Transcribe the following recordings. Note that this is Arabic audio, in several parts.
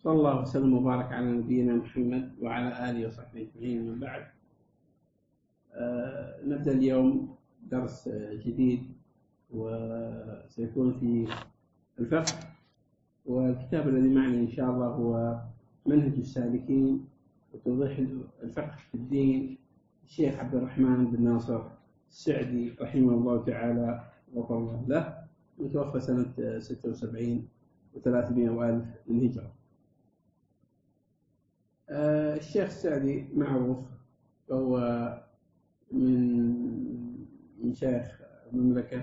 صلى الله وسلم وبارك على نبينا محمد وعلى آله وصحبه أجمعين. من بعد نبدأ اليوم درس جديد وسيكون في الفقه، والكتاب الذي معنا إن شاء الله هو منهج السالكين وتوضيح الفقه في الدين، الشيخ عبد الرحمن بن ناصر السعدي رحمه الله تعالى غفر الله له، متوفى سنة 76 و300 للهجرة. الشيخ السعدي معروف، وهو من شيخ المملكة،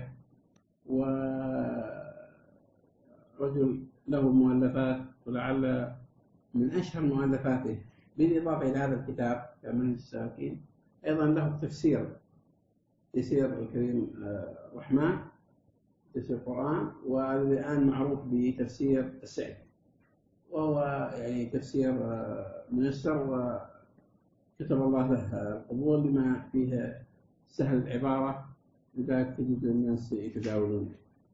ورجل له مؤلفات، ولعل من أشهر مؤلفاته بالإضافة إلى هذا الكتاب منهج السالكين أيضا له تفسير الكريم الرحمن، تفسير القرآن، والآن معروف بتفسير السعدي، وهو يعني تفسير ميسر وكتب الله له القبول لما فيه سهل العبارة، لذلك تجد الناس يتداولون.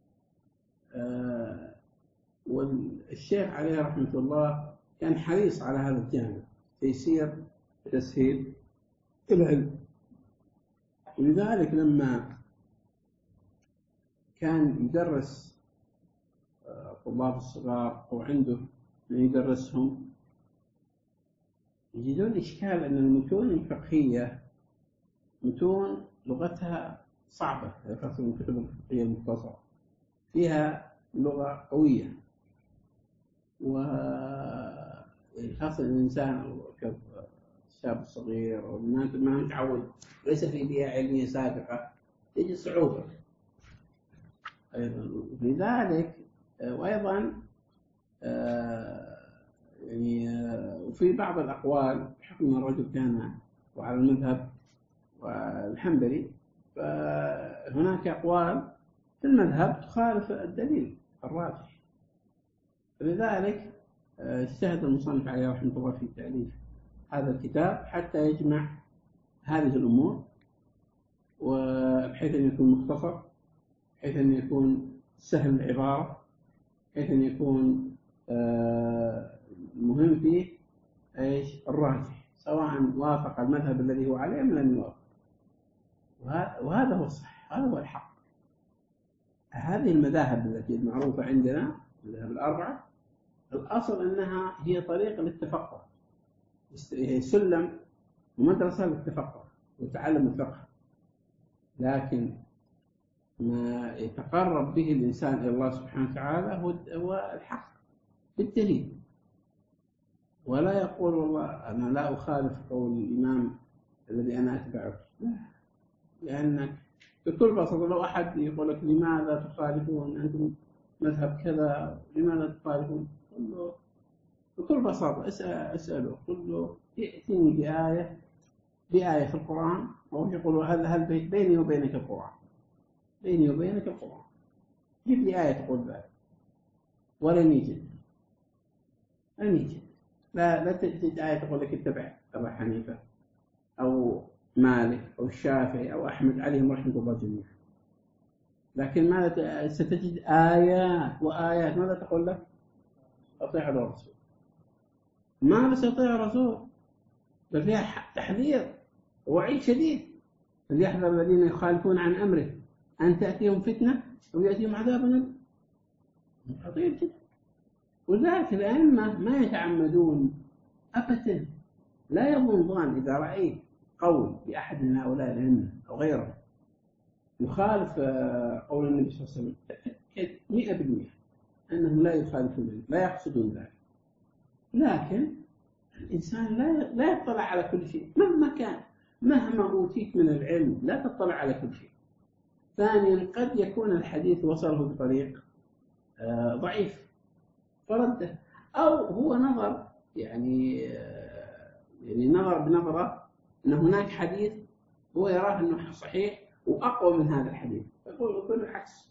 والشيخ عليه رحمة الله كان حريص على هذا الجانب، تيسير تسهيل العلم، ولذلك لما كان يدرس الطلاب الصغار أو عنده من يدرسهم، يجدون إشكال أن المتون الفقهية متون لغتها صعبة، خاصة الكتب الفقهية المختصرة فيها لغة قوية، وخاصة الإنسان الشاب الصغير أو ما متعود، ليس في بيئة علمية سابقة، تجد صعوبة أيضا. لذلك وأيضا وفي بعض الأقوال بحكم الرجل كان وعلى المذهب والحنبلي، فهناك أقوال في المذهب تخالف الدليل الراجح، لذلك اجتهد المصنف عليه رحمه الله في تأليف هذا الكتاب حتى يجمع هذه الأمور، وبحيث أن يكون مختصر، بحيث أن يكون سهل العبارة، بحيث أن يكون مهم فيه الراجح، سواء وافق المذهب الذي هو عليه أم لم يوافق، وهذا هو الصح، هذا هو الحق. هذه المذاهب التي المعروفة عندنا، المذاهب الأربعة، الأصل أنها هي طريقة للتفقه، هي سلم ومدرسة للتفقه وتعلم الفقه، لكن ما يتقرب به الإنسان إلى الله سبحانه وتعالى هو الحق بالدليل، ولا يقول والله أنا لا أخالف قول الإمام الذي أنا أتبعه، لا، لأنك بكل بساطة لو أحد يقول لك لماذا تخالفون أنتم مذهب كذا، لماذا تخالفون، قل له بكل بساطة أسأله، قل له ائتني بآية في القرآن، أو يقول هل بيني وبينك القرآن، بيني وبينك القرآن، جيب لي آية تقول ذلك، ولن يجد، لا تجد آية تقول لك اتبع أبا حنيفة أو مالك أو الشافعي أو أحمد عليهم رحمة الله جميعا، لكن ماذا ستجد آيات وآيات ماذا تقول لك؟ أطيع الرسول، ما بس أطيع الرسول، بل فيها تحذير ووعيد شديد، فليحذر الذين يخالفون عن أمره أن تأتيهم فتنة أو يأتيهم عذاب خطير جدا. ولذلك الأئمة ما يتعمدون أبدا، لا يظن ظان إذا رأيت قول بأحد من هؤلاء الأئمة أو غيره يخالف قول النبي صلى الله عليه وسلم، تأكد 100% أنهم لا يخالفون، لا يقصدون ذلك، لكن الإنسان لا يطلع على كل شيء مهما كان، مهما أوتيت من العلم لا تطلع على كل شيء. ثانيا قد يكون الحديث وصله بطريق ضعيف فرده، أو هو نظر يعني نظر بنظرة أن هناك حديث هو يراه أنه صحيح وأقوى من هذا الحديث، يقول العكس.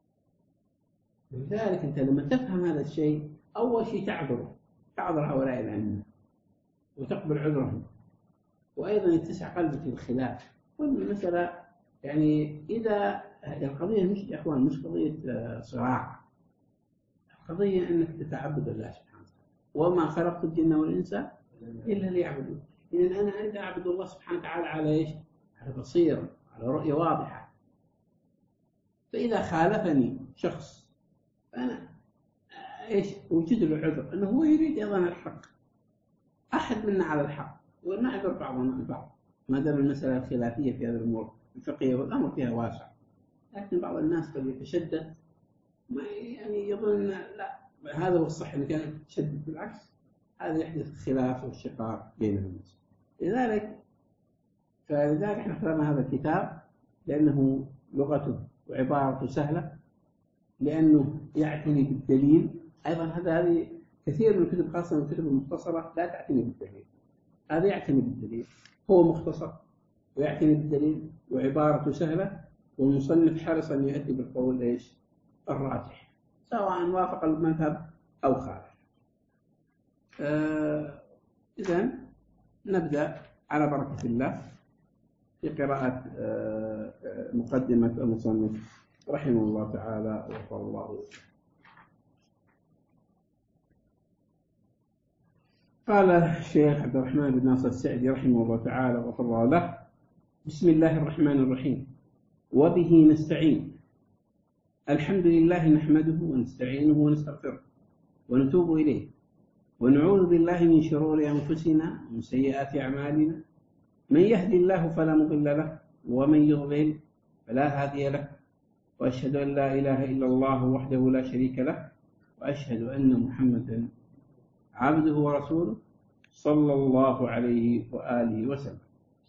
لذلك أنت لما تفهم هذا الشيء أول شيء تعذر هؤلاء الأئمة وتقبل عذرهم، وأيضا يتسع قلبك للخلاف. والمسألة يعني إذا القضية مش يا أخوان مش قضية صراع، قضية أنك تتعبد الله سبحانه وتعالى وما خلقت الجن والإنس إلا ليعبدون. إذن أنا عندي أعبد الله سبحانه وتعالى على إيش؟ على بصيرة، على رؤية واضحة. فإذا خالفني شخص فأنا إيش وجد له عذر أنه هو يريد أيضا الحق، أحد منا على الحق ونعذر بعضنا البعض ما دام المسألة خلافية في هذه الأمور الفقهية والأمر فيها واسع. لكن بعض الناس قد يتشدد، ما يعني يظن لا هذا هو الصح إن كان يتشدد، بالعكس هذا يحدث خلاف والشقاق بين الناس. فلذلك احنا اخترنا هذا الكتاب لأنه لغته وعبارته سهلة، لأنه يعتني بالدليل. أيضا هذه كثير من الكتب خاصة من الكتب المختصرة لا تعتني بالدليل، هذا يعتني بالدليل، هو مختصر ويعتني بالدليل وعبارته سهلة، والمصنف حرص أن يؤدي بالقول إيش الراجح سواء وافق المذهب أو خالف. إذن نبدأ على بركة الله في قراءة مقدمة المصنف رحمه الله تعالى وغفر الله له. قال الشيخ عبد الرحمن بن ناصر السعدي رحمه الله تعالى وغفر الله له: بسم الله الرحمن الرحيم، وبه نستعين. الحمد لله نحمده ونستعينه ونستغفره ونتوب إليه، ونعوذ بالله من شرور أنفسنا ومن سيئات أعمالنا. من يهدي الله فلا مضل له، ومن يضلل فلا هادي له. وأشهد أن لا إله إلا الله وحده لا شريك له، وأشهد أن محمدا عبده ورسوله صلى الله عليه وآله وسلم.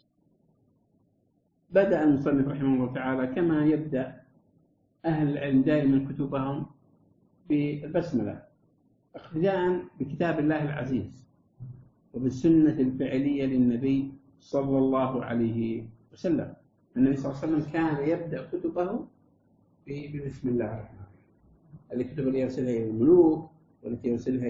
بدأ المصنف رحمه الله تعالى كما يبدأ أهل العلم دائما كتبهم بالبسملة، اقتداء بكتاب الله العزيز وبالسنة الفعلية للنبي صلى الله عليه وسلم. النبي صلى الله عليه وسلم كان يبدأ كتبه بسم الله الرحمن الرحيم. الكتب اللي يرسلها إلى الملوك والتي يرسلها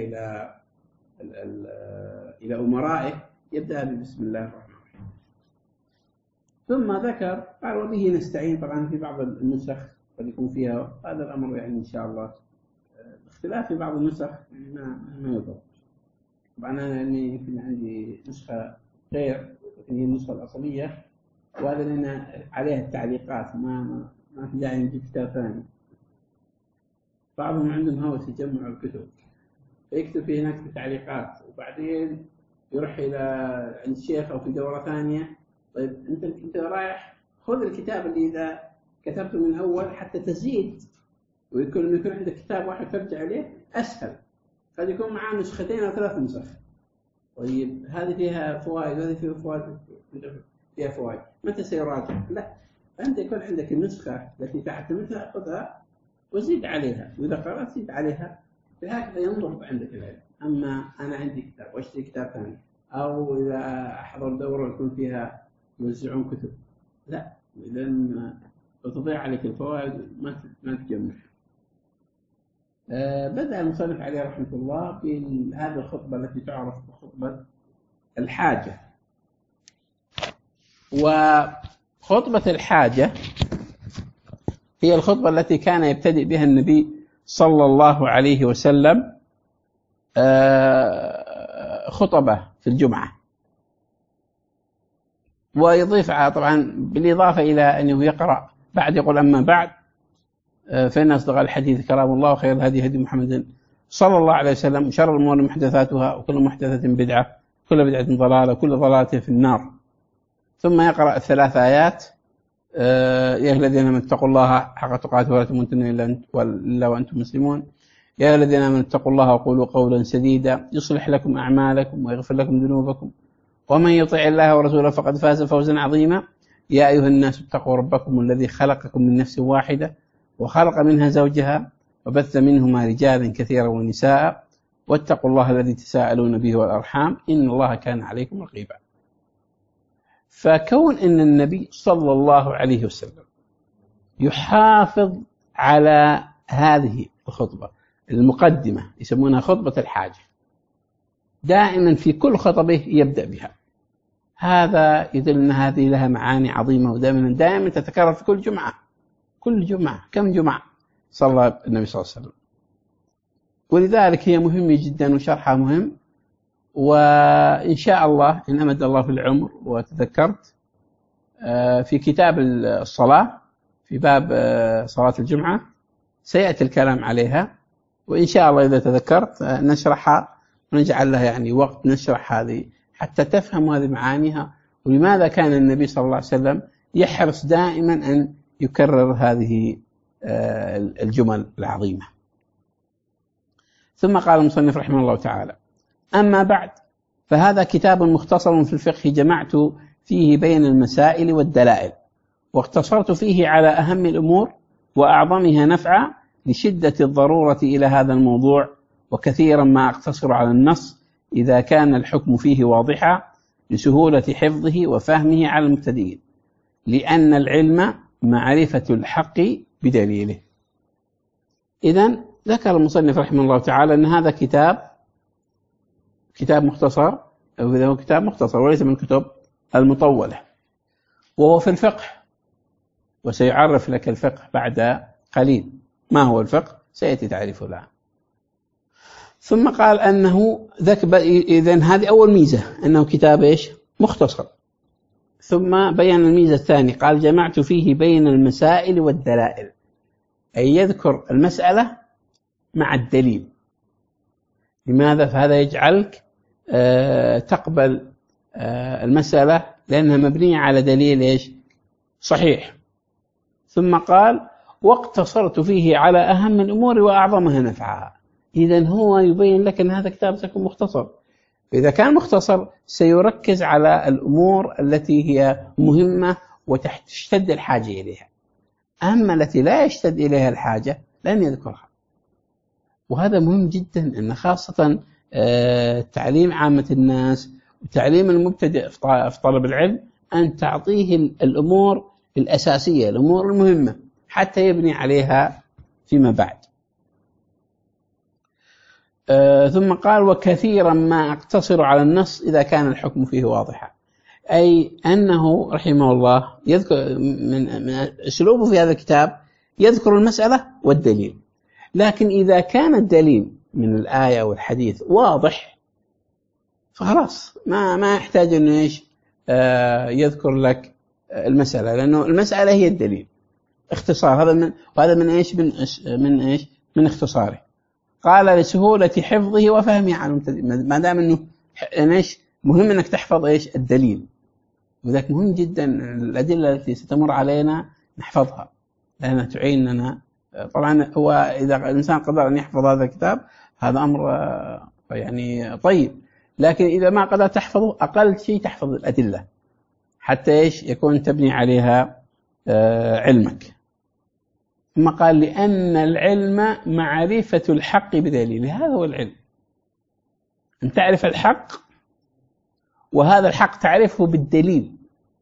إلى أمرائه يبدأ بسم الله الرحمن الرحيم. ثم ذكر قال: وبه نستعين. طبعا في بعض النسخ قد يكون فيها هذا الأمر يعني إن شاء الله اختلاف في بعض النسخ يعني ما يضر. طبعا أنا يمكن عندي نسخة غير لكن هي النسخة الأصلية، وهذا لأن عليها التعليقات ما في داعي نجيب كتاب ثاني. بعضهم عندهم هوس يجمع الكتب فيكتب في هناك التعليقات وبعدين يروح إلى عند الشيخ أو في دورة ثانية. طيب أنت رايح خذ الكتاب اللي إذا كتبته من أول حتى تزيد ويكون عندك كتاب واحد ترجع عليه أسهل. قد يكون معاه نسختين أو 3 نسخ. طيب هذه فيها فوائد وهذه فيها فوائد، متى سيراجع؟ لا، فأنت يكون عندك النسخة التي تعتمدها خذها وزيد عليها، وإذا قرأت زيد عليها، بهكذا ينضبط عندك العلم. أما أنا عندي كتاب واشتري كتاب ثاني، أو إذا أحضر دورة يكون فيها يوزعون كتب، لا، إذن تضيع عليك الفوائد ما تجمع. بدأ المصنف عليه رحمة الله بهذه الخطبة التي تعرف بخطبة الحاجة. وخطبة الحاجة هي الخطبة التي كان يبتدئ بها النبي صلى الله عليه وسلم خطبة في الجمعة، ويضيف طبعا بالإضافة إلى أنه يقرأ بعد يقول: أما بعد فإن أصدق الحديث كلام الله، وخير الهدي هدي محمد صلى الله عليه وسلم، وشر الأمور محدثاتها، وكل محدثة بدعة، كل بدعة ضلالة، وكل ضلالة في النار. ثم يقرأ ال3 آيات: يا أيها الذين آمنوا اتقوا الله حق تقاته ولا تموتن إلا وأنتم مسلمون. يا أيها الذين آمنوا اتقوا الله وقولوا قولا سديدا يصلح لكم أعمالكم ويغفر لكم ذنوبكم، ومن يطع الله ورسوله فقد فاز فوزا عظيما. يا أيها الناس اتقوا ربكم الذي خلقكم من نفس واحدة وخلق منها زوجها وبث منهما رجالا كثيرا ونساء، واتقوا الله الذي تساءلون به والأرحام إن الله كان عليكم رقيبا. فكون أن النبي صلى الله عليه وسلم يحافظ على هذه الخطبة المقدمة يسمونها خطبة الحاجة، دائما في كل خطبه يبدأ بها، هذا يدل أن هذه لها معاني عظيمة، ودائما تتكرر في كل جمعة. كل جمعة كم جمعة صلى النبي صلى الله عليه وسلم؟ ولذلك هي مهمة جدا وشرحها مهم. وإن شاء الله إن أمد الله في العمر وتذكرت في كتاب الصلاة في باب صلاة الجمعة سيأتي الكلام عليها، وإن شاء الله إذا تذكرت نشرحها ونجعل لها يعني وقت نشرح هذه حتى تفهم هذه معانيها، ولماذا كان النبي صلى الله عليه وسلم يحرص دائما أن يكرر هذه الجمل العظيمة. ثم قال المصنف رحمه الله تعالى: أما بعد، فهذا كتاب مختصر في الفقه جمعت فيه بين المسائل والدلائل، واقتصرت فيه على أهم الأمور وأعظمها نفعا لشدة الضرورة إلى هذا الموضوع، وكثيرا ما أقتصر على النص إذا كان الحكم فيه واضحا لسهولة حفظه وفهمه على المبتدئين، لأن العلم معرفة الحق بدليله. إذن ذكر المصنف رحمه الله تعالى أن هذا كتاب مختصر، أو هو كتاب مختصر وليس من الكتب المطولة، وهو في الفقه، وسيعرف لك الفقه بعد قليل. ما هو الفقه؟ سيأتي تعرفه الآن. ثم قال أنه إذن هذه أول ميزة، أنه كتاب إيش؟ مختصر. ثم بين الميزة الثانية، قال: جمعت فيه بين المسائل والدلائل، أي يذكر المسألة مع الدليل. لماذا؟ فهذا يجعلك تقبل المسألة لأنها مبنية على دليل إيش؟ صحيح. ثم قال: واقتصرت فيه على أهم الأمور وأعظمها نفعها. إذن هو يبين لك أن هذا كتاب سيكون مختصر. إذا كان مختصر سيركز على الأمور التي هي مهمة وتشتد الحاجة إليها، أما التي لا يشتد إليها الحاجة لن يذكرها. وهذا مهم جدا، أن خاصة تعليم عامة الناس وتعليم المبتدئ في طلب العلم أن تعطيه الأمور الأساسية، الأمور المهمة، حتى يبني عليها فيما بعد. ثم قال: وكثيرا ما أقتصر على النص إذا كان الحكم فيه واضحا، أي أنه رحمه الله يذكر من أسلوبه في هذا الكتاب يذكر المسألة والدليل، لكن إذا كان الدليل من الآية والحديث واضح فخلاص ما يحتاج أنه إيش يذكر لك المسألة، لأنه المسألة هي الدليل. اختصار هذا من إيش؟ من اختصاره. قال: لسهولة حفظه وفهمه على المبتدئ، ما دام أنه إيش مهم أنك تحفظ إيش الدليل، وذلك مهم جدا الأدلة التي ستمر علينا نحفظها لأنها تعيننا. طبعا هو إذا الإنسان قدر أن يحفظ هذا الكتاب هذا أمر يعني طيب، لكن إذا ما قدر تحفظه أقل شيء تحفظ الأدلة حتى إيش يكون تبني عليها علمك. ثم قال: لأن العلم معرفة الحق بدليله. هذا هو العلم، أن تعرف الحق، وهذا الحق تعرفه بالدليل،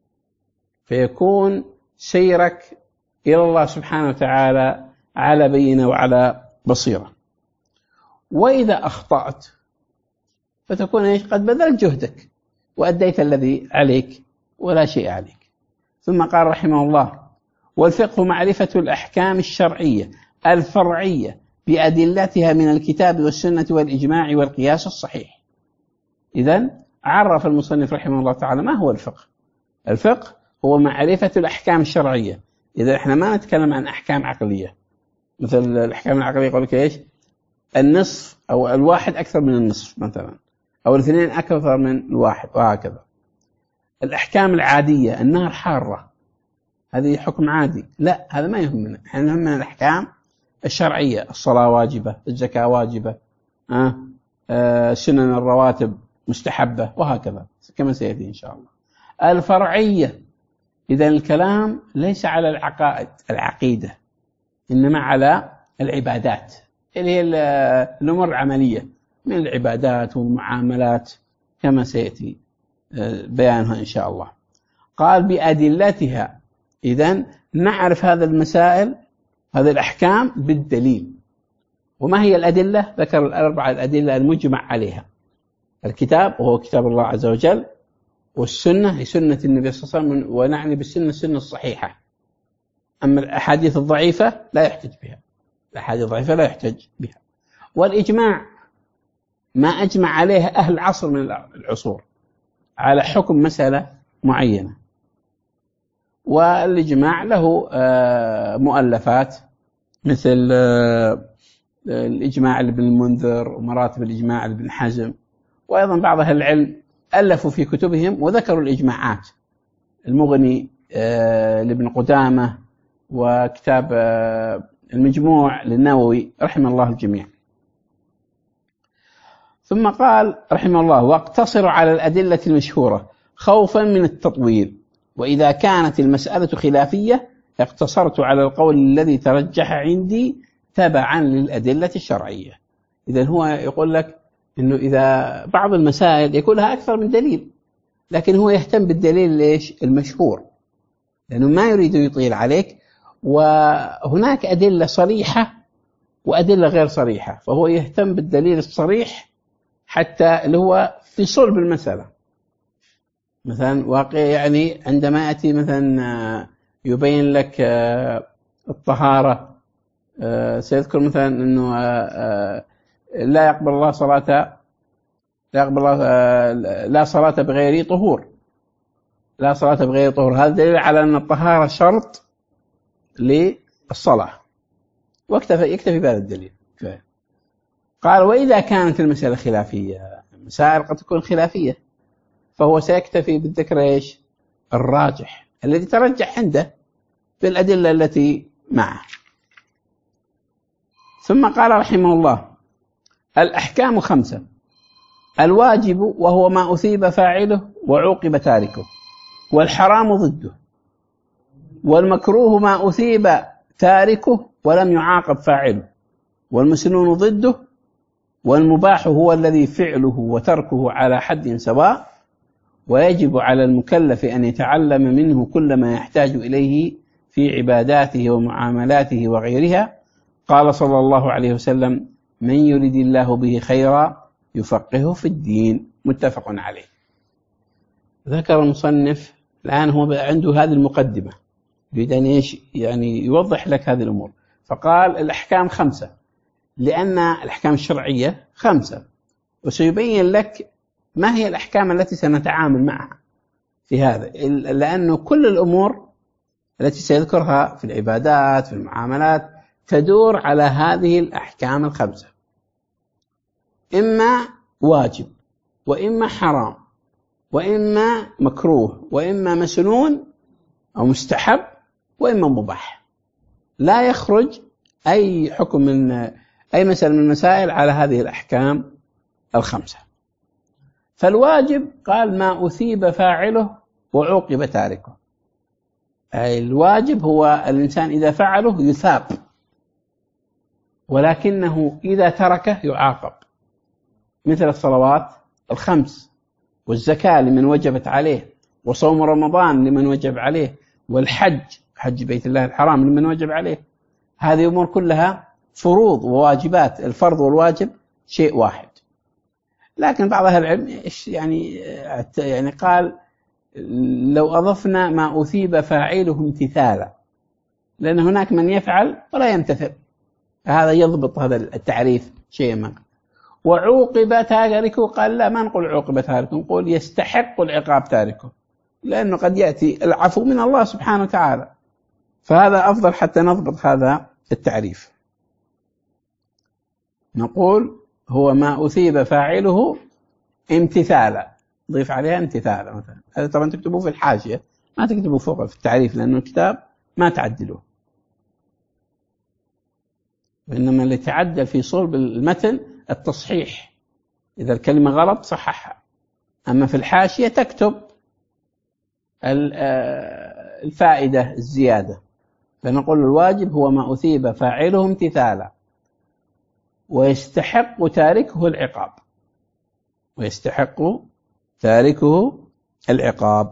فيكون سيرك إلى الله سبحانه وتعالى على بينة وعلى بصيرة. وإذا أخطأت فتكون إيش؟ قد بذلت جهدك وأديت الذي عليك ولا شيء عليك. ثم قال رحمه الله: والفقه معرفة الأحكام الشرعية الفرعية بأدلتها من الكتاب والسنة والإجماع والقياس الصحيح. إذن عرف المصنف رحمه الله تعالى ما هو الفقه. الفقه هو معرفة الأحكام الشرعية. إذا إحنا ما نتكلم عن أحكام عقلية، مثل الأحكام العقلية يقول لك إيش؟ النصف أو الواحد أكثر من النصف مثلا، أو الاثنين أكثر من الواحد، وهكذا. الأحكام العادية، النار حارة، هذه حكم عادي، لا هذا ما يهمنا. احنا يهمنا الأحكام الشرعية، الصلاة واجبة، الزكاة واجبة، سنن الرواتب مستحبة، وهكذا كما سيأتي إن شاء الله. الفرعية، إذا الكلام ليس على العقائد العقيدة، إنما على العبادات اللي هي الأمور العملية من العبادات والمعاملات كما سيأتي بيانها إن شاء الله. قال: بأدلتها، إذن نعرف هذه المسائل هذه الأحكام بالدليل. وما هي الأدلة؟ ذكر الأربعة الأدلة المجمع عليها: الكتاب وهو كتاب الله عز وجل، والسنة لسنة النبي صلى الله عليه وسلم، ونعني بالسنة السنة الصحيحة. أما الأحاديث الضعيفة لا يحتج بها، الأحاديث الضعيفة لا يحتج بها. والإجماع ما أجمع عليه أهل عصر من العصور على حكم مسألة معينة. والإجماع له مؤلفات مثل الإجماع لابن المنذر ومراتب الإجماع لابن حزم، وأيضا بعض أهل العلم ألفوا في كتبهم وذكروا الإجماعات، المغني لابن قدامة، وكتاب المجموع للنووي رحمه الله الجميع. ثم قال رحمه الله: واقتصر على الأدلة المشهورة خوفا من التطويل، وإذا كانت المسألة خلافية اقتصرت على القول الذي ترجح عندي تبعا للأدلة الشرعية. إذن هو يقول لك إنه إذا بعض المسائل يكون لها أكثر من دليل، لكن هو يهتم بالدليل ليش المشهور، لأنه ما يريد يطيل عليك، وهناك أدلة صريحة وأدلة غير صريحة، فهو يهتم بالدليل الصريح حتى اللي هو في صلب المسألة. مثلا واقع يعني عندما يأتي مثلا يبين لك الطهارة، سيذكر مثلا أنه لا يقبل الله صلاة، لا صلاة بغير طهور، لا صلاة بغير طهور، هذا دليل على أن الطهارة شرط للصلاة، يكتفي بهذا الدليل. قال: وإذا كانت المسألة خلافية، المسائل قد تكون خلافية، فهو سيكتفي بالذكر إيش؟ الراجح الذي ترجح عنده بالأدلة التي معه. ثم قال رحمه الله: الأحكام 5: الواجب وهو ما أثيب فاعله وعوقب تاركه، والحرام ضده، والمكروه ما أثيب تاركه ولم يعاقب فاعله، والمسنون ضده، والمباح هو الذي فعله وتركه على حد سواء، ويجب على المكلف أن يتعلم منه كل ما يحتاج إليه في عباداته ومعاملاته وغيرها. قال صلى الله عليه وسلم: من يريد الله به خيرا يفقهه في الدين. متفق عليه. ذكر المصنف الآن هو عنده هذه المقدمة، يريد أن يعني يوضح لك هذه الأمور، فقال الأحكام 5، لأن الأحكام الشرعية 5، وسيبين لك ما هي الأحكام التي سنتعامل معها في هذا، لأنه كل الأمور التي سيذكرها في العبادات في المعاملات تدور على هذه الأحكام 5، إما واجب، وإما حرام، وإما مكروه، وإما مسنون أو مستحب، وإما مباح. لا يخرج أي حكم من أي مسألة من المسائل على هذه الأحكام 5. فالواجب قال ما أثيب فاعله وعوقب تاركه، أي الواجب هو الإنسان إذا فعله يثاب، ولكنه إذا تركه يعاقب، مثل الصلوات 5، والزكاة لمن وجبت عليه، وصوم رمضان لمن وجب عليه، والحج، حج بيت الله الحرام لمن وجب عليه. هذه أمور كلها فروض وواجبات، الفرض والواجب شيء واحد. لكن بعض أهل العلم يعني قال لو أضفنا ما أثيب فاعله امتثالا، لأن هناك من يفعل ولا يمتثل، هذا يضبط هذا التعريف شيء ما. وعوقب تاركه قال لا، ما نقول عوقب تاركه، نقول يستحق العقاب تاركه، لأنه قد يأتي العفو من الله سبحانه وتعالى، فهذا أفضل حتى نضبط هذا التعريف. نقول هو ما أثيب فاعله امتثالا، ضيف عليها امتثالا مثلا، هذا طبعا تكتبوه في الحاشية، ما تكتبوه فوق في التعريف، لأنه الكتاب ما تعدلوه، وإنما اللي تعدل في صلب المتن التصحيح، إذا الكلمة غلط صححها، أما في الحاشية تكتب الفائدة الزيادة. فنقول الواجب هو ما أثيب فاعله امتثالا، ويستحق تاركه العقاب، ويستحق تاركه العقاب.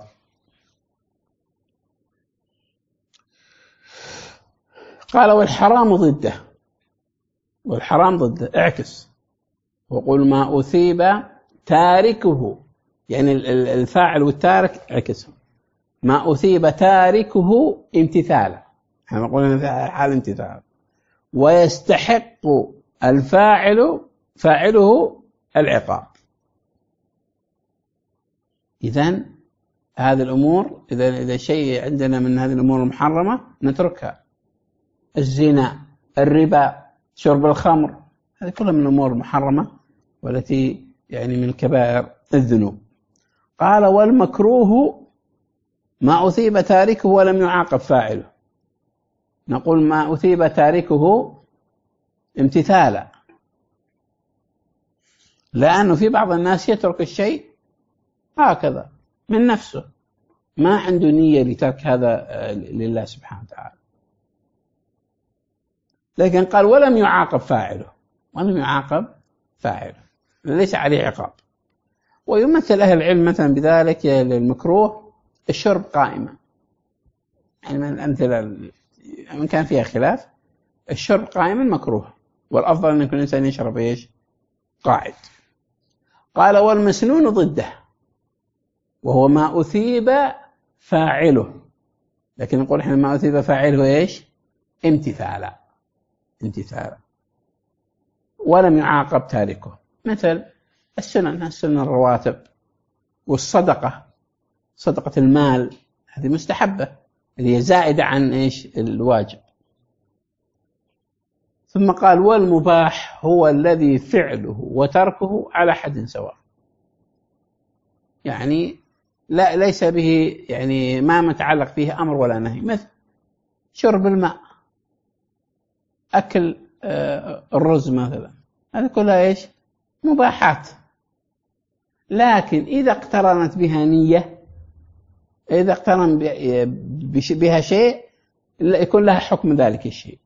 قال والحرام ضده، والحرام ضده اعكس، وقل ما أثيب تاركه، يعني الفاعل والتارك اعكسه، ما أثيب تاركه امتثالا، احنا قلنا في حال امتثال، ويستحق فاعله العقاب. إذن هذه الأمور إذا شيء عندنا من هذه الأمور المحرمة نتركها. الزنا، الربا، شرب الخمر، هذه كلها من الأمور المحرمة والتي يعني من كبائر الذنوب. قال والمكروه ما أثيب تاركه ولم يعاقب فاعله. نقول ما أثيب تاركه امتثالا، لأنه في بعض الناس يترك الشيء هكذا من نفسه، ما عنده نية لترك هذا لله سبحانه وتعالى. لكن قال ولم يعاقب فاعله، ولم يعاقب فاعله، ليس عليه عقاب. ويمثل أهل العلم مثلا بذلك للمكروه الشرب قائما، يعني من الأمثلة من كان فيها خلاف، الشرب قائما مكروه، والأفضل أن يكون الإنسان يشرب إيش؟ قاعد. قال والمسنون ضده، وهو ما أثيب فاعله، لكن نقول إحنا ما أثيب فاعله إيش؟ امتثالا، ولم يعاقب تاركه، مثل السنن الرواتب، والصدقة، صدقة المال هذه مستحبة اللي هي زائدة عن إيش؟ الواجب. ثم قال والمباح هو الذي فعله وتركه على حد سواء، يعني لا ليس به يعني ما متعلق فيه أمر ولا نهي، مثل شرب الماء، أكل الرز مثلا، هذا كلها إيش؟ مباحات. لكن إذا اقترنت بها نية، إذا اقترن بها شيء يكون لها حكم ذلك الشيء.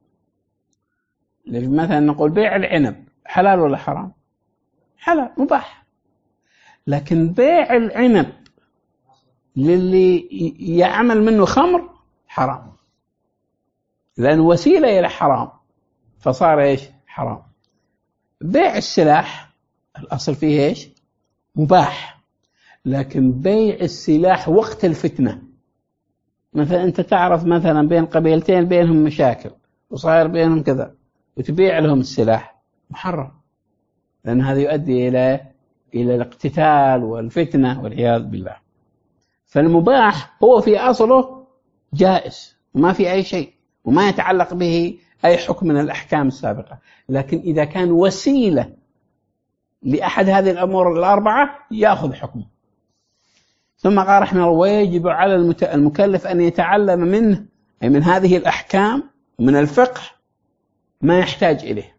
مثلا نقول بيع العنب حلال ولا حرام؟ حلال، مباح. لكن بيع العنب للي يعمل منه خمر حرام، لأن وسيلة إلى حرام فصار إيش؟ حرام. بيع السلاح الأصل فيه إيش؟ مباح. لكن بيع السلاح وقت الفتنة، مثلا أنت تعرف مثلا بين قبيلتين بينهم مشاكل وصاير بينهم كذا وتبيع لهم السلاح، محرم، لأن هذا يؤدي إلى الاقتتال والفتنة والعياذ بالله. فالمباح هو في أصله جائز وما في أي شيء وما يتعلق به أي حكم من الأحكام السابقة، لكن إذا كان وسيلة لأحد هذه الأمور الأربعة يأخذ حكمه. ثم قال رحمه الله ويجب على المكلف أن يتعلم منه، أي من هذه الأحكام ومن الفقه، ما يحتاج إليه.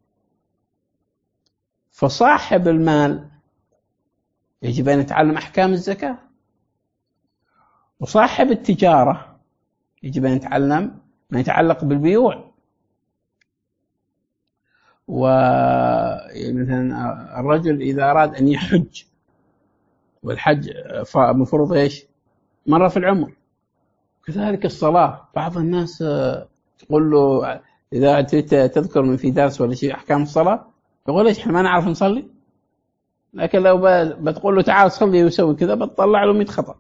فصاحب المال يجب أن يتعلم أحكام الزكاة، وصاحب التجارة يجب أن يتعلم ما يتعلق بالبيوع. ومثلا الرجل إذا أراد أن يحج، والحج مفروض إيش؟ مرة في العمر. كذلك الصلاة، بعض الناس تقول له إذا تذكر من في درس ولا شيء أحكام الصلاة يقول إيش إحنا ما نعرف نصلي، لكن لو بتقول له تعال صلي ويسوي كذا بتطلع له 100 خطأ.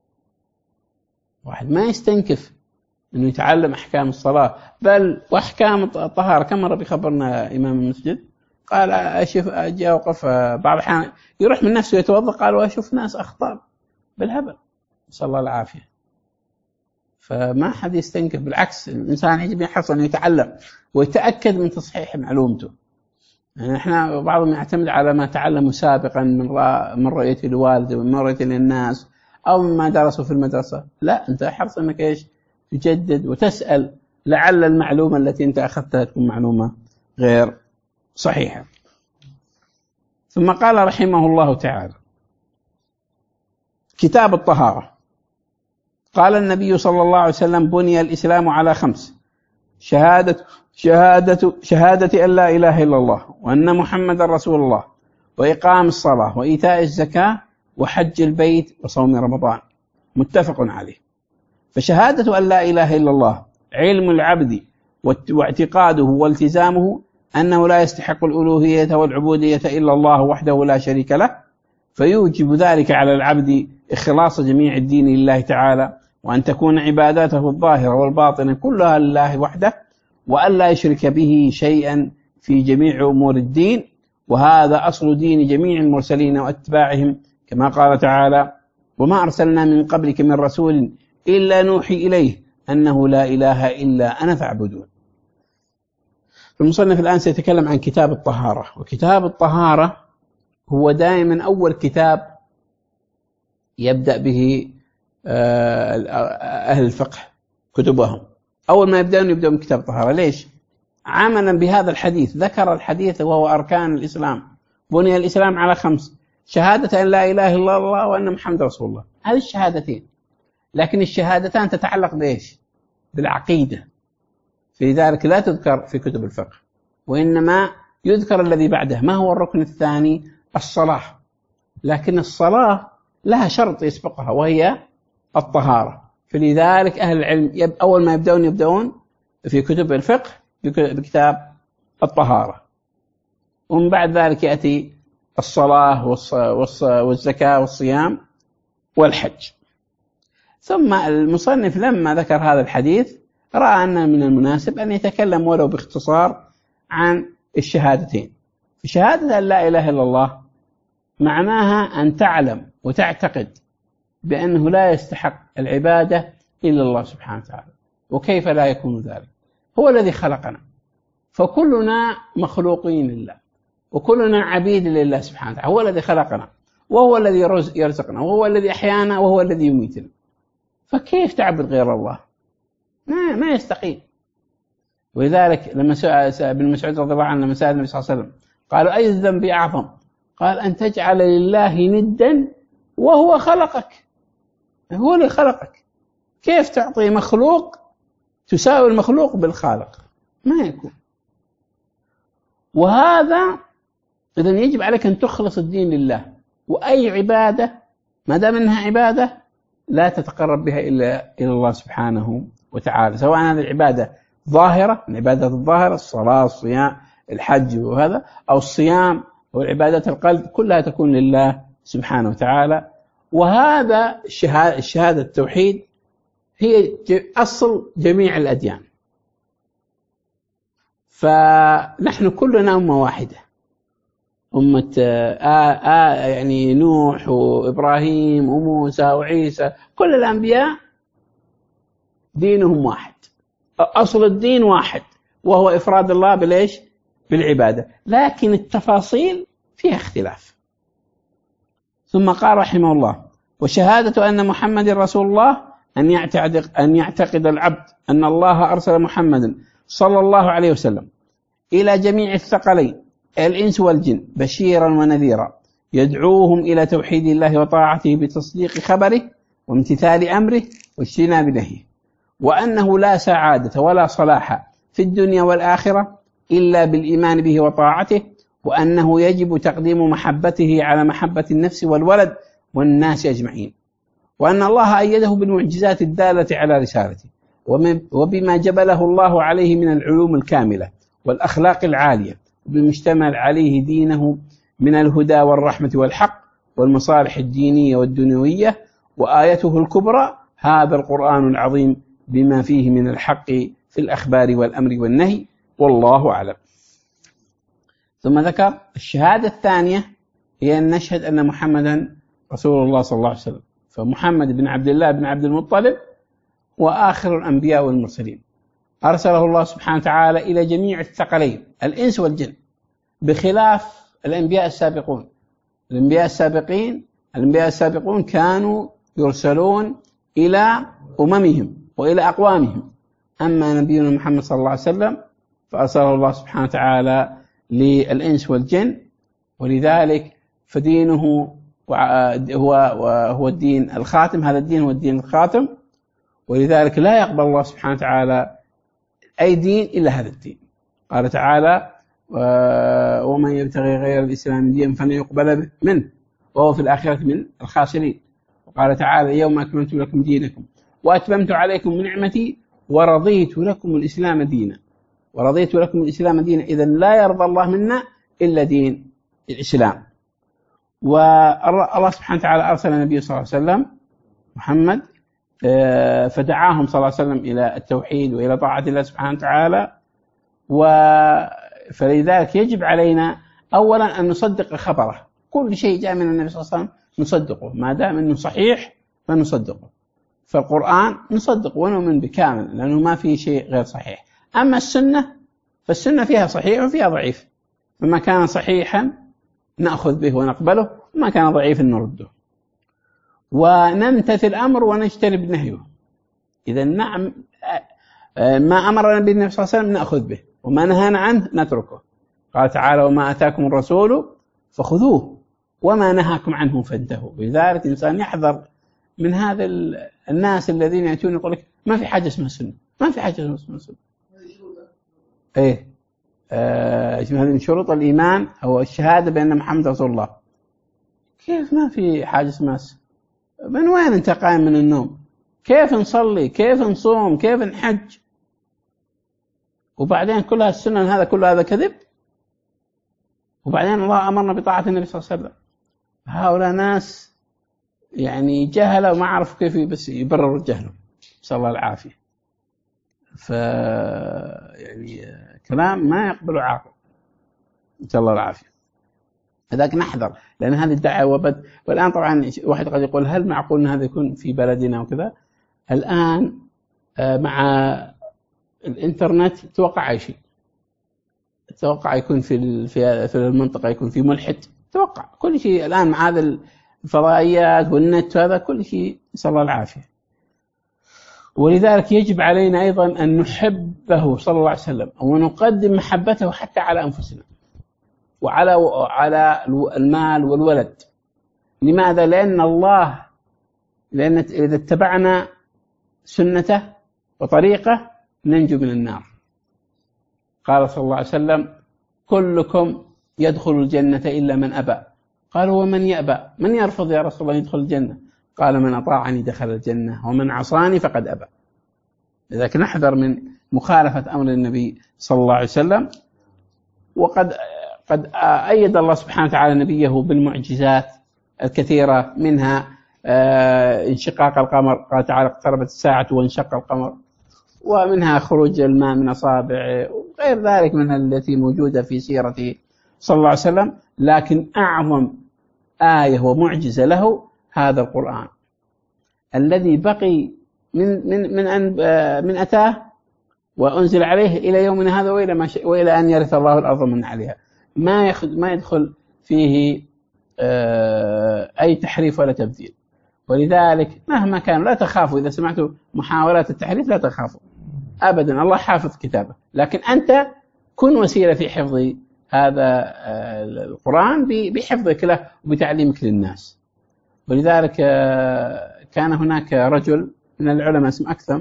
واحد ما يستنكف إنه يتعلم أحكام الصلاة، بل وأحكام الطهارة. كم مرة بيخبرنا إمام المسجد قال أشوف أجي أوقف بعض الأحيان يروح من نفسه يتوضأ، قال وأشوف ناس أخطاء بالهبل، نسأل الله العافية. فما حد يستنكف، بالعكس الإنسان يجب يحرص أن يتعلم ويتأكد من تصحيح معلومته. يعني إحنا بعضهم يعتمد على ما تعلموا سابقا من رؤية الوالد ومن رؤية الناس أو مما درسوا في المدرسة. لا، أنت حرص أنك إيش؟ تجدد وتسأل، لعل المعلومة التي أنت أخذتها تكون معلومة غير صحيحة. ثم قال رحمه الله تعالى كتاب الطهارة. قال النبي صلى الله عليه وسلم بني الإسلام على 5: شهادة أن لا إله إلا الله وأن محمد رسول الله، وإقام الصلاة، وإيتاء الزكاة، وحج البيت، وصوم رمضان. متفق عليه. فشهادة أن لا إله إلا الله علم العبد واعتقاده والتزامه أنه لا يستحق الألوهية والعبودية إلا الله وحده لا شريك له، فيوجب ذلك على العبد إخلاص جميع الدين لله تعالى، وأن تكون عباداته الظاهرة والباطنة كلها لله وحده، وأن لا يشرك به شيئا في جميع أمور الدين، وهذا أصل دين جميع المرسلين وأتباعهم، كما قال تعالى: وما أرسلنا من قبلك من رسول إلا نوحي إليه أنه لا إله إلا أنا فاعبدون. المصنف الآن سيتكلم عن كتاب الطهارة، وكتاب الطهارة هو دائما أول كتاب يبدأ به أهل الفقه كتبهم. أول ما يبدأون من كتاب الطهارة. ليش؟ عملا بهذا الحديث. ذكر الحديث وهو أركان الإسلام. بني الإسلام على 5: شهادة أن لا إله إلا الله وأن محمد رسول الله. هذه الشهادتين، لكن الشهادتان تتعلق بإيش؟ بالعقيدة. في ذلك لا تذكر في كتب الفقه، وإنما يذكر الذي بعده. ما هو الركن الثاني؟ الصلاة. لكن الصلاة لها شرط يسبقها، وهي الطهارة. فلذلك أهل العلم أول ما يبدأون في كتب الفقه بكتاب الطهارة، ومن بعد ذلك يأتي الصلاة والزكاة والصيام والحج. ثم المصنف لما ذكر هذا الحديث رأى أن من المناسب أن يتكلم ولو باختصار عن الشهادتين. في شهادة أن لا إله إلا الله معناها أن تعلم وتعتقد بأنه لا يستحق العبادة إلا الله سبحانه وتعالى. وكيف لا يكون ذلك؟ هو الذي خلقنا، فكلنا مخلوقين لله، وكلنا عبيد لله سبحانه وتعالى. هو الذي خلقنا، وهو الذي يرزقنا، وهو الذي أحيانا، وهو الذي يميتنا. فكيف تعبد غير الله؟ ما يستقيم. ولذلك لما سأل ابن مسعود رضي الله عنه لما سأل النبي صلى الله عليه وسلم قالوا: أي الذنب أعظم؟ قال: أن تجعل لله ندا وهو خلقك. هو اللي خلقك، كيف تعطي مخلوق تساوي المخلوق بالخالق؟ ما يكون. وهذا إذن يجب عليك أن تخلص الدين لله، وأي عبادة ما دام أنها عبادة لا تتقرب بها إلا إلى الله سبحانه وتعالى، سواء هذه العبادة ظاهرة، العبادات الظاهرة، الصلاة، الصيام، الحج وهذا، أو الصيام والعبادات القلب، كلها تكون لله سبحانه وتعالى. وهذا الشهادة التوحيد هي أصل جميع الأديان. فنحن كلنا أمة واحدة، أمة يعني نوح وإبراهيم وموسى وعيسى، كل الأنبياء دينهم واحد، أصل الدين واحد، وهو إفراد الله بالإيش؟ بالعبادة. لكن التفاصيل فيها اختلاف. ثم قال رحمه الله: وشهادة أن محمد رسول الله أن يعتقد العبد أن الله أرسل محمدا صلى الله عليه وسلم إلى جميع الثقلين الإنس والجن بشيرا ونذيرا، يدعوهم إلى توحيد الله وطاعته بتصديق خبره وامتثال أمره واجتناب نهيه، وأنه لا سعادة ولا صلاح في الدنيا والآخرة إلا بالإيمان به وطاعته، وأنه يجب تقديم محبته على محبة النفس والولد والناس أجمعين، وأن الله أيده بالمعجزات الدالة على رسالته، وبما جبله الله عليه من العلوم الكاملة والأخلاق العالية، وبمشتمل عليه دينه من الهدى والرحمة والحق والمصالح الدينية والدنيوية. وآيته الكبرى هذا القرآن العظيم بما فيه من الحق في الأخبار والأمر والنهي، والله أعلم. ثم ذكر الشهادة الثانية هي أن نشهد أن محمدا رسول الله صلى الله عليه وسلم. فمحمد بن عبد الله بن عبد المطلب وآخر الأنبياء والمرسلين، أرسله الله سبحانه وتعالى إلى جميع الثقلين الإنس والجن، بخلاف الأنبياء السابقون. الأنبياء السابقون كانوا يرسلون إلى أممهم وإلى أقوامهم، أما نبينا محمد صلى الله عليه وسلم فأرسله الله سبحانه وتعالى للإنس والجن. ولذلك فدينه هو الدين الخاتم، هذا الدين هو الدين الخاتم، ولذلك لا يقبل الله سبحانه وتعالى أي دين إلا هذا الدين. قال تعالى: ومن يبتغي غير الإسلام دينا فلن يقبل منه وهو في الآخرة من الخاسرين. وقال تعالى: اليوم أكملت لكم دينكم وأتممت عليكم نعمتي ورضيت لكم الإسلام دينا. إذن لا يرضى الله منا إلا دين الإسلام. والله سبحانه وتعالى أرسل النبي صلى الله عليه وسلم محمد فدعاهم صلى الله عليه وسلم إلى التوحيد وإلى طاعة الله سبحانه وتعالى، فلذلك يجب علينا أولا أن نصدق خبره، كل شيء جاء من النبي صلى الله عليه وسلم نصدقه ما دام أنه صحيح فنصدقه. فالقرآن نصدق ونؤمن بكامل لأنه ما فيه شيء غير صحيح. أما السنة فالسنة فيها صحيح وفيها ضعيف، فما كان صحيحا نأخذ به ونقبله وما كان ضعيفا نرده، ونمتثل الأمر ونجتنب نهيه. إذا نعم ما أمرنا به النبي صلى الله عليه وسلم نأخذ به، وما نهانا عنه نتركه. قال تعالى وما أتاكم الرسول فخذوه وما نهاكم عنه فانتهوا. ولذلك الإنسان يحذر من هذا الناس الذين يأتون يقول لك ما في حاجة اسمها سنة، ما في حاجة اسمها سنة. إيه هذه من شروط الإيمان أو الشهادة بأن محمد رسول الله. كيف ما في حاجة اسمها سنة؟ من وين أنت قائم من النوم؟ كيف نصلي؟ كيف نصوم؟ كيف نحج؟ وبعدين كل السنة هذا كل هذا كذب. وبعدين الله أمرنا بطاعة النبي صلى الله عليه وسلم. هؤلاء ناس يعني جهلة وما عرفوا كيف بس يبرروا جهلهم، نسأل الله العافية. يعني كلام ما يقبله عاقل، نسأل الله العافية. لذلك نحذر، لأن هذه الدعوة والآن طبعا واحد قد يقول هل معقول أن هذا يكون في بلدنا وكذا؟ الآن مع الإنترنت توقع أي شيء، توقع يكون في المنطقة يكون في ملحد، توقع كل شيء الآن مع هذا الفضائيات والنت هذا كل شيء، نسأل الله العافية. ولذلك يجب علينا أيضا أن نحبه صلى الله عليه وسلم ونقدم محبته حتى على أنفسنا وعلى المال والولد. لماذا؟ لأن إذا اتبعنا سنته وطريقه ننجو من النار. قال صلى الله عليه وسلم كلكم يدخل الجنة إلا من أبى. قالوا ومن يأبى؟ من يرفض يا رسول الله يدخل الجنة؟ قال من أطاعني دخل الجنة ومن عصاني فقد أبى. لذلك نحذر من مخالفة أمر النبي صلى الله عليه وسلم. وقد أيد الله سبحانه وتعالى نبيه بالمعجزات الكثيرة، منها انشقاق القمر، قال تعالى اقتربت الساعة وانشق القمر، ومنها خروج الماء من أصابعه وغير ذلك من التي موجودة في سيرته صلى الله عليه وسلم. لكن أعظم آية ومعجزة له هذا القرآن الذي بقي من أتاه وأنزل عليه إلى يومنا هذا وإلى أن يرث الله الأرض من عليها، ما يدخل فيه أي تحريف ولا تبديل. ولذلك مهما كان لا تخافوا إذا سمعتوا محاولات التحريف، لا تخافوا أبدا، الله حافظ كتابه، لكن أنت كن وسيلة في حفظ هذا القرآن بحفظك له وبتعليمك للناس. ولذلك كان هناك رجل من العلماء اسمه أكثم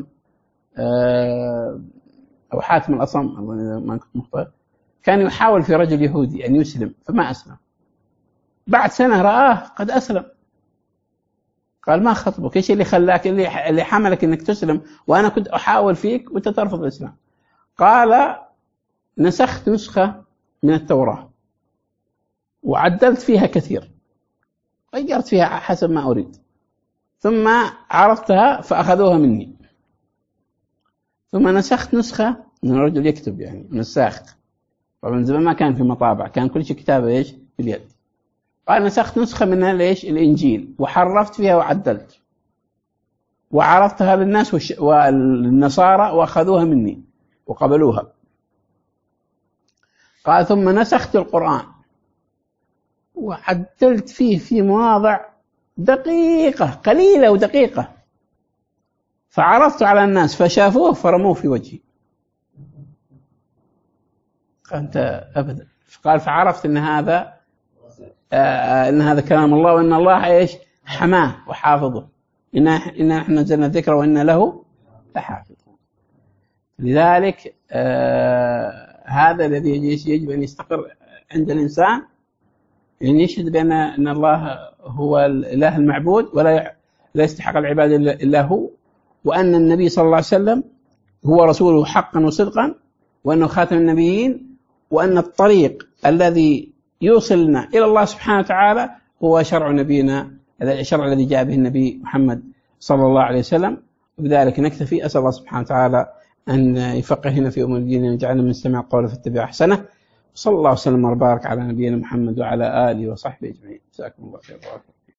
أو حاتم الأصم ما كنت مخطئ، كان يحاول في رجل يهودي أن يسلم فما أسلم. بعد سنة رآه قد أسلم، قال ما خطبك؟ إيش اللي خلاك اللي حملك إنك تسلم وأنا كنت أحاول فيك وأنت ترفض الإسلام؟ قال نسخت نسخة من التوراة وعدلت فيها كثير، غيرت فيها حسب ما أريد، ثم عرفتها فأخذوها مني، ثم نسخت نسخة من الرجل يكتب يعني نساخ، طبعا زمان ما كان في مطابع، كان كل شيء كتابة إيش باليد. قال نسخت نسخة من الإنجيل وحرفت فيها وعدلت وعرفتها للناس والنصارى وأخذوها مني وقبلوها. قال ثم نسخت القرآن وعدلت فيه في مواضع دقيقة قليلة ودقيقة، فعرضت على الناس فشافوه فرموه في وجهي. قال أنت أبدا. قال فعرفت أن هذا كلام الله وأن الله إيش حماه وحافظه، إن نحن نزلنا الذكر وإن له لحافظ. لذلك هذا الذي يجب أن يستقر عند الإنسان، يعني يشهد بأن الله هو الإله المعبود ولا يستحق العبادة إلا هو، وأن النبي صلى الله عليه وسلم هو رسوله حقا وصدقا، وأنه خاتم النبيين، وأن الطريق الذي يوصلنا إلى الله سبحانه وتعالى هو شرع نبينا، الشرع الذي جاء به النبي محمد صلى الله عليه وسلم. وبذلك نكتفي. أسأل الله سبحانه وتعالى أن يفقهنا في أمور الدين ويجعلنا من سمع القول فاتبع أحسنه. صلى الله وسلم وبارك على نبينا محمد وعلى آله وصحبه أجمعين. جزاكم الله خير.